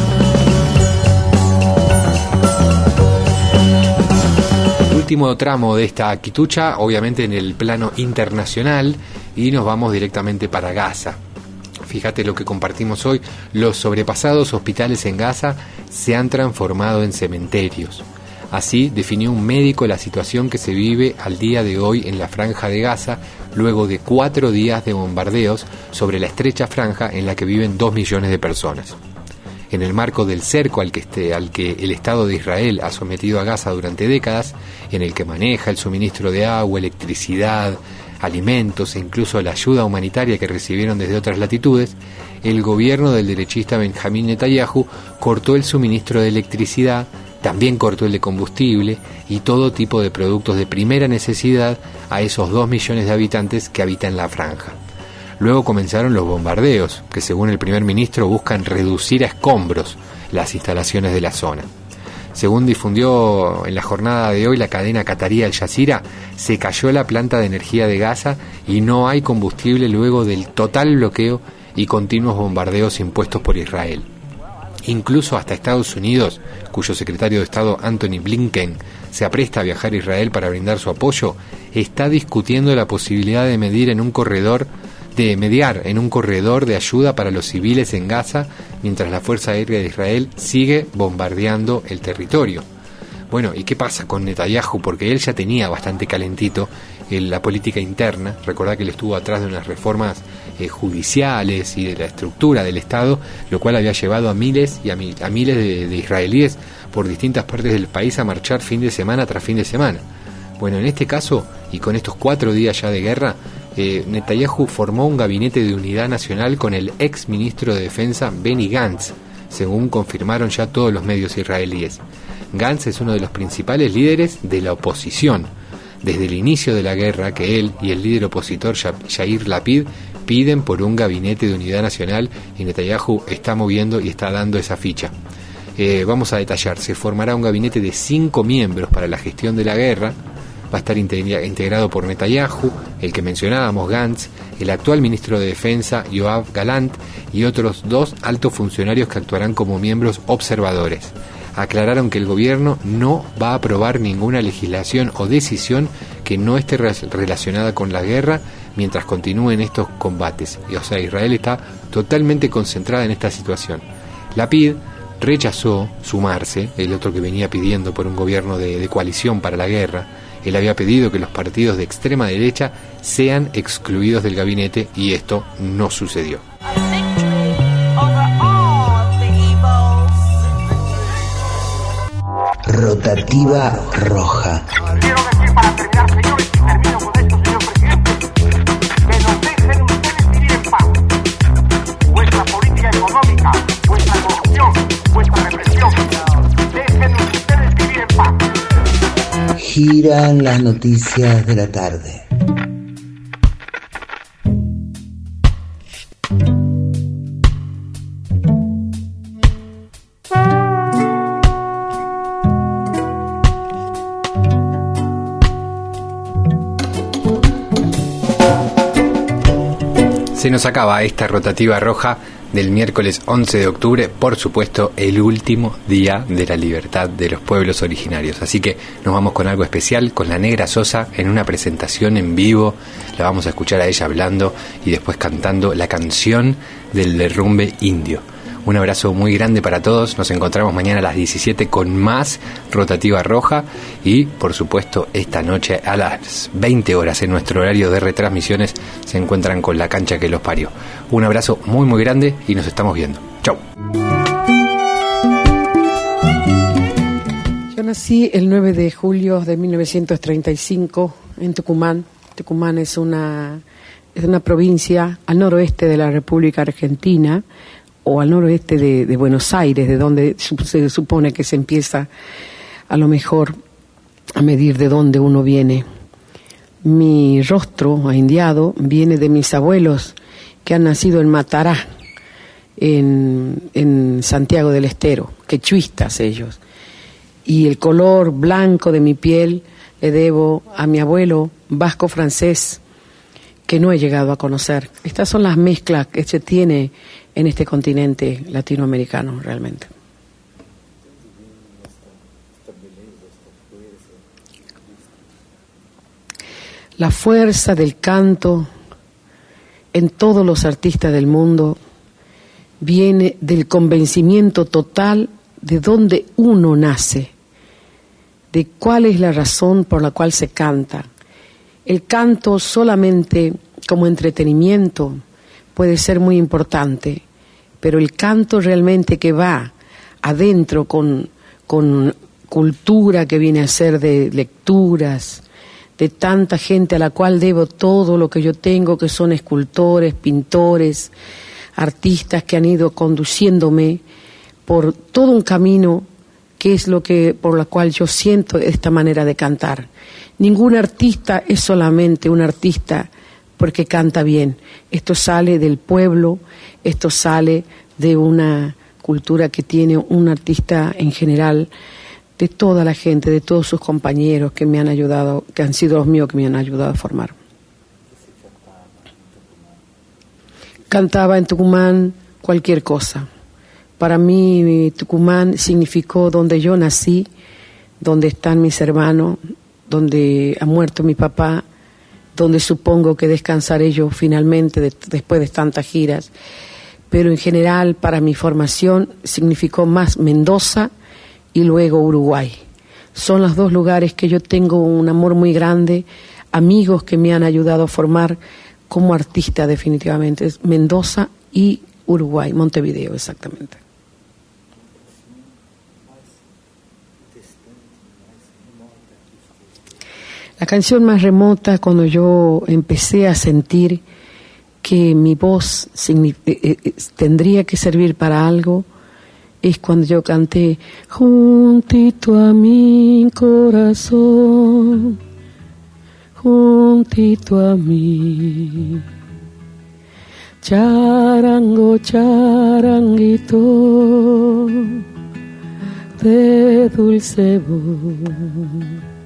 Último tramo de esta quitucha, obviamente en el plano internacional, y nos vamos directamente para Gaza. Fíjate lo que compartimos hoy, los sobrepasados hospitales en Gaza se han transformado en cementerios. Así definió un médico la situación que se vive al día de hoy en la franja de Gaza, luego de 4 días de bombardeos sobre la estrecha franja en la que viven 2 millones de personas. En el marco del cerco al que el Estado de Israel ha sometido a Gaza durante décadas, en el que maneja el suministro de agua, electricidad, alimentos e incluso la ayuda humanitaria que recibieron desde otras latitudes, el gobierno del derechista Benjamín Netanyahu cortó el suministro de electricidad, también cortó el de combustible y todo tipo de productos de primera necesidad a esos 2 millones de habitantes que habitan la franja. Luego comenzaron los bombardeos, que según el primer ministro buscan reducir a escombros las instalaciones de la zona. Según difundió en la jornada de hoy la cadena catarí Al Jazeera, se cayó la planta de energía de Gaza y no hay combustible luego del total bloqueo y continuos bombardeos impuestos por Israel. Incluso hasta Estados Unidos, cuyo secretario de Estado Anthony Blinken se apresta a viajar a Israel para brindar su apoyo, está discutiendo la posibilidad de mediar en un corredor de ayuda para los civiles en Gaza, mientras la Fuerza Aérea de Israel sigue bombardeando el territorio. Bueno, ¿y qué pasa con Netanyahu? Porque él ya tenía bastante calentito la política interna. Recordá que él estuvo atrás de unas reformas judiciales y de la estructura del Estado, lo cual había llevado a miles y a miles de israelíes por distintas partes del país a marchar fin de semana tras fin de semana. Bueno, en este caso, y con estos 4 días ya de guerra, Netanyahu formó un gabinete de unidad nacional con el ex ministro de Defensa Benny Gantz, según confirmaron ya todos los medios israelíes. Gantz es uno de los principales líderes de la oposición. Desde el inicio de la guerra, que él y el líder opositor Yair Lapid piden por un gabinete de unidad nacional, y Netanyahu está moviendo y está dando esa ficha. Vamos a detallar, se formará un gabinete de 5 miembros para la gestión de la guerra. Va a estar integrado por Netanyahu, el que mencionábamos, Gantz, el actual ministro de Defensa, Yoav Gallant, y otros 2 altos funcionarios que actuarán como miembros observadores. Aclararon que el gobierno no va a aprobar ninguna legislación o decisión que no esté relacionada con la guerra mientras continúen estos combates. O sea, Israel está totalmente concentrada en esta situación. Lapid rechazó sumarse, el otro que venía pidiendo por un gobierno de coalición para la guerra. Él había pedido que los partidos de extrema derecha sean excluidos del gabinete y esto no sucedió. Rotativa roja. Quiero decir para terminar, señores, y termino con esto, señor presidente, que nos dejen ustedes vivir en paz. giran las noticias de la tarde. Se nos acaba esta rotativa roja del miércoles 11 de octubre, por supuesto el último día de la libertad de los pueblos originarios. Así que nos vamos con algo especial, con la Negra Sosa en una presentación en vivo. La vamos a escuchar a ella hablando y después cantando la canción del derrumbe indio. Un abrazo muy grande para todos. Nos encontramos mañana a las 17 con más rotativa roja y, por supuesto, esta noche a las 20 horas en nuestro horario de retransmisiones se encuentran con La Cancha que los parió. Un abrazo muy muy grande y nos estamos viendo. Chau. Yo nací el 9 de julio de 1935 en Tucumán. Tucumán es una provincia al noroeste de la República Argentina, o al noroeste de Buenos Aires, de donde se supone que se empieza a lo mejor a medir de dónde uno viene. Mi rostro aindiado viene de mis abuelos que han nacido en Matará, en Santiago del Estero, quechuistas ellos. Y el color blanco de mi piel le debo a mi abuelo vasco francés, que no he llegado a conocer. Estas son las mezclas que se tiene en este continente latinoamericano realmente. La fuerza del canto en todos los artistas del mundo viene del convencimiento total de dónde uno nace, de cuál es la razón por la cual se canta. El canto solamente como entretenimiento puede ser muy importante, pero el canto realmente que va adentro con cultura que viene a ser de lecturas, de tanta gente a la cual debo todo lo que yo tengo, que son escultores, pintores, artistas que han ido conduciéndome por todo un camino que es lo que por la cual yo siento esta manera de cantar. Ningún artista es solamente un artista porque canta bien. Esto sale del pueblo, esto sale de una cultura que tiene un artista en general, de toda la gente, de todos sus compañeros que me han ayudado, que han sido los míos que me han ayudado a formar. Cantaba en Tucumán cualquier cosa. Para mí Tucumán significó donde yo nací, donde están mis hermanos, donde ha muerto mi papá, donde supongo que descansaré yo finalmente después de tantas giras. Pero en general para mi formación significó más Mendoza y luego Uruguay. Son los dos lugares que yo tengo un amor muy grande, amigos que me han ayudado a formar como artista definitivamente. Es Mendoza y Uruguay, Montevideo exactamente. La canción más remota, cuando yo empecé a sentir que mi voz tendría que servir para algo, es cuando yo canté juntito a mi corazón, juntito a mí, charango, charanguito de dulce voz.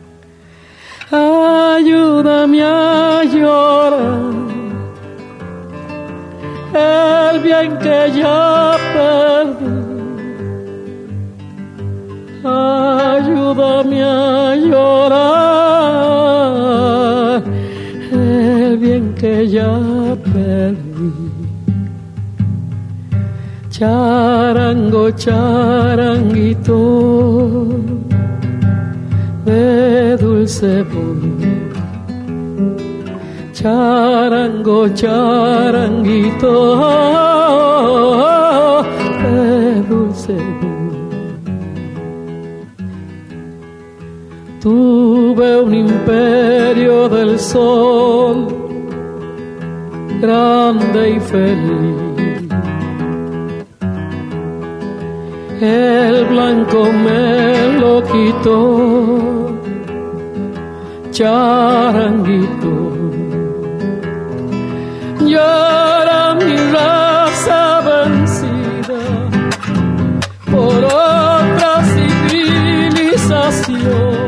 Ayúdame a llorar el bien que ya perdí. Ayúdame a llorar el bien que ya perdí. Charango, charanguito de dulce voz, charango, charanguito de dulce voz. Tuve un imperio del sol, grande y feliz. El blanco me lo quitó charanguito. Llora mi raza vencida por otra civilización.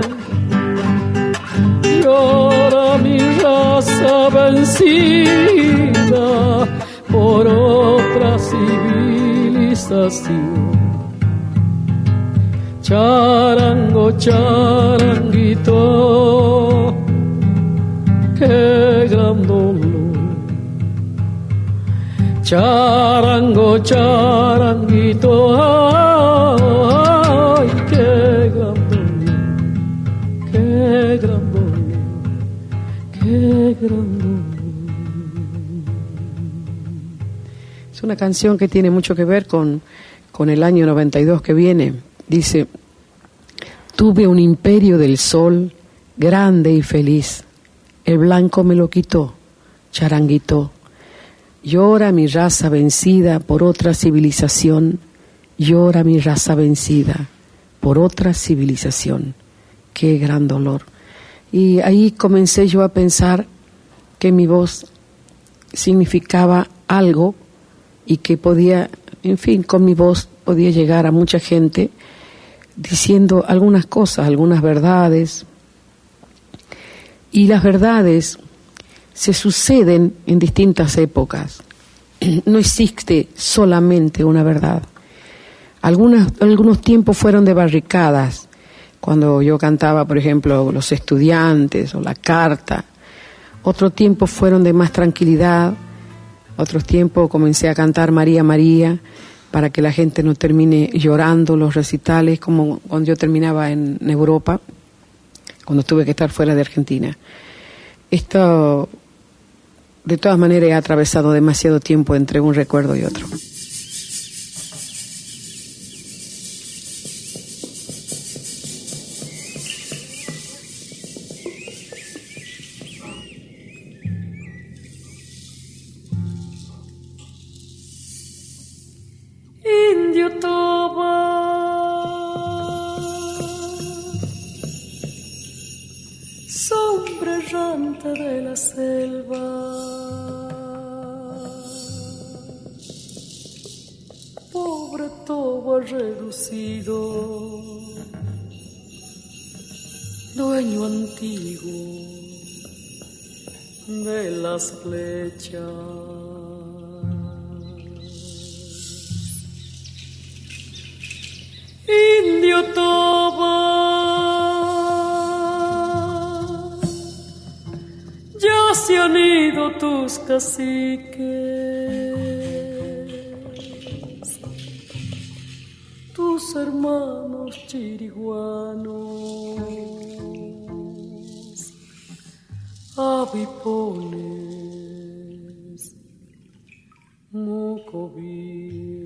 Llora mi raza vencida por otra civilización. Charango, charanguito, qué gran dolor. Charango, charanguito, ay, qué gran dolor, qué gran dolor, qué gran dolor. Es una canción que tiene mucho que ver con el año 92 que viene. Dice: tuve un imperio del sol grande y feliz, el blanco me lo quitó, charanguito. Llora mi raza vencida por otra civilización, llora mi raza vencida por otra civilización. Qué gran dolor. Y ahí comencé yo a pensar que mi voz significaba algo y que podía, en fin, con mi voz podía llegar a mucha gente diciendo algunas cosas, algunas verdades. Y las verdades se suceden en distintas épocas. No existe solamente una verdad. Algunos tiempos fueron de barricadas, cuando yo cantaba, por ejemplo, Los Estudiantes o La Carta. Otros tiempos fueron de más tranquilidad. Otros tiempos comencé a cantar María, María, para que la gente no termine llorando los recitales, como cuando yo terminaba en Europa, cuando tuve que estar fuera de Argentina. Esto, de todas maneras, he atravesado demasiado tiempo entre un recuerdo y otro. Indio Toba, sombra errante de la selva, pobre Toba reducido, dueño antiguo de las flechas. Indio Toba, ya se han ido tus caciques, tus hermanos chiriguanos, avipones, mocoví.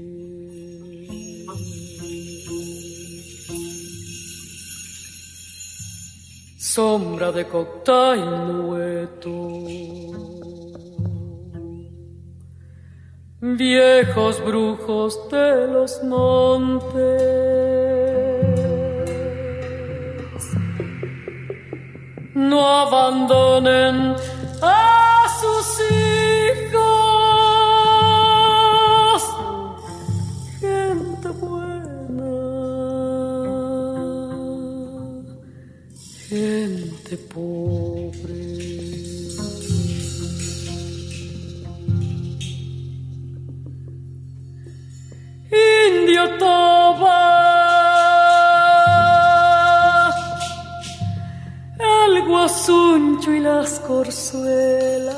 Sombra de Coctay Nueto, viejos brujos de los montes, no abandonen a sus hijos, gente buena, gente pobre. Indio Toba, el guasuncho y las corzuelas,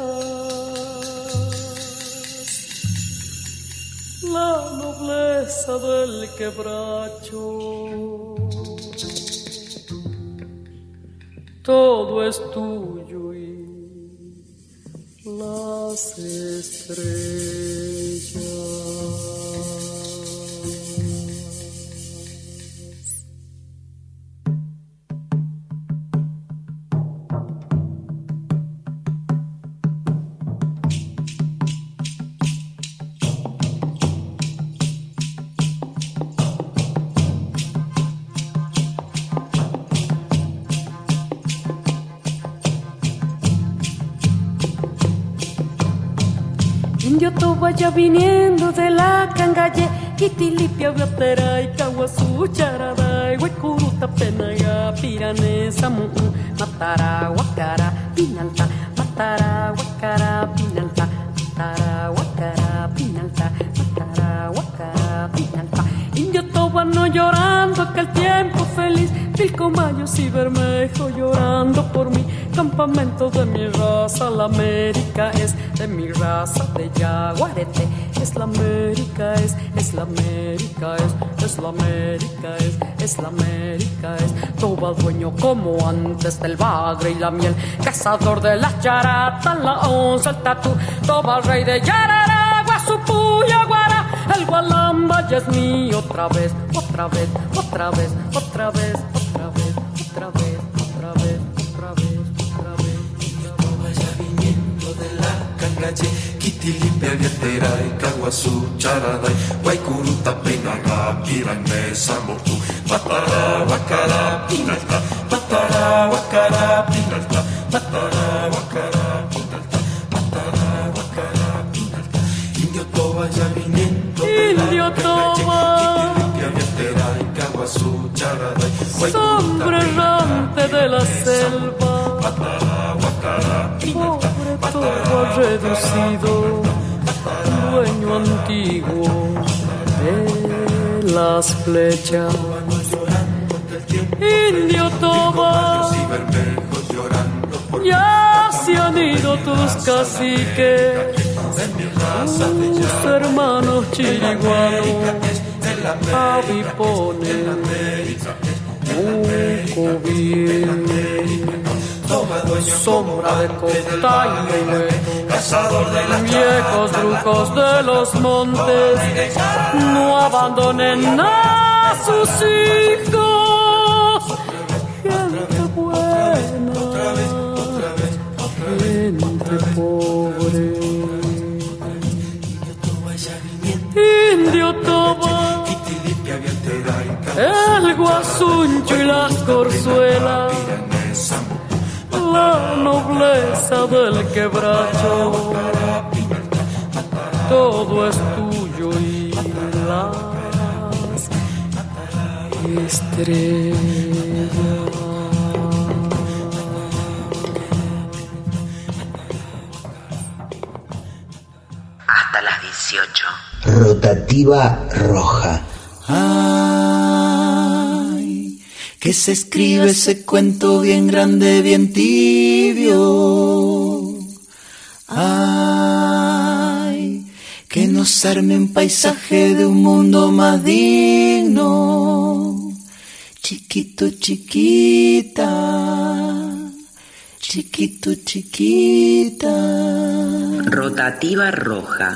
la nobleza del quebracho, todo es tuyo y las estrellas. Indio to vaya viniendo de la cangalle, Kitilipia, Guatera y Caguazú, Charada, Huecuruta, Penaga, Piranesa, Matara, Huacara, Pinalta, Matara, Huacara, Pinalta, Matara, Huacara, Pinalta, Matara, Huacara, Pinalta. Indio Tobano llorando aquel tiempo feliz, Pilcomayos y Bermejo llorando por mí. Campamento de mi raza, la América es de mi raza de Yaguarete. Es la América es la América es la América es la América es. Toba dueño como antes del bagre y la miel, cazador de las charatas, la onza, el tatú. Toba rey de Yarara, Guazupú, Yaguara. El Gualamba ya es mío otra vez, otra vez, otra vez, otra vez, otra vez, otra vez, otra vez, otra vez, otra vez. Vaya viniendo de la cangache, Kitilimpia, Viatera y Caguazú, Charaday, Guaycuruta, Penaga, Pirangue, Samotú, Patara, Huacara, Pinalta, Patara, Huacara, Pinalta, Patara, Huacara, Pinalta, Patara, Huacara, Pinalta. Indio Toba ya viniendo de la cangache, Kitilimpia, Viatera y Caguazú, Charaday, Guaycuruta, Hombre errante de la selva, Patara, Huacara, Pinalta, todo reducido, dueño antiguo de las flechas. Indio Toba, ya se han ido tus caciques, tus hermanos chiriguanos, avipones, Mucovier, sombra de costaño y hueco, cazador de las viejos brucos de los montes, no abandonen a sus hijos. Gente buena, gente pobre. Indio Toba, el guasuncho y las corzuelas, la nobleza del quebracho, todo es tuyo y las estrellas. Hasta las 18. Rotativa roja. Ay, que se escribe ese cuento bien grande, bien tibio. Ay, que nos arme un paisaje de un mundo más digno. Chiquito, chiquita, chiquito, chiquita. Rotativa roja.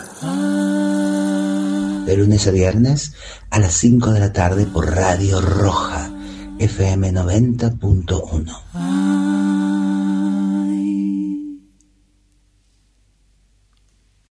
De lunes a viernes a las 5 de la tarde por Radio Roja, FM 90.1.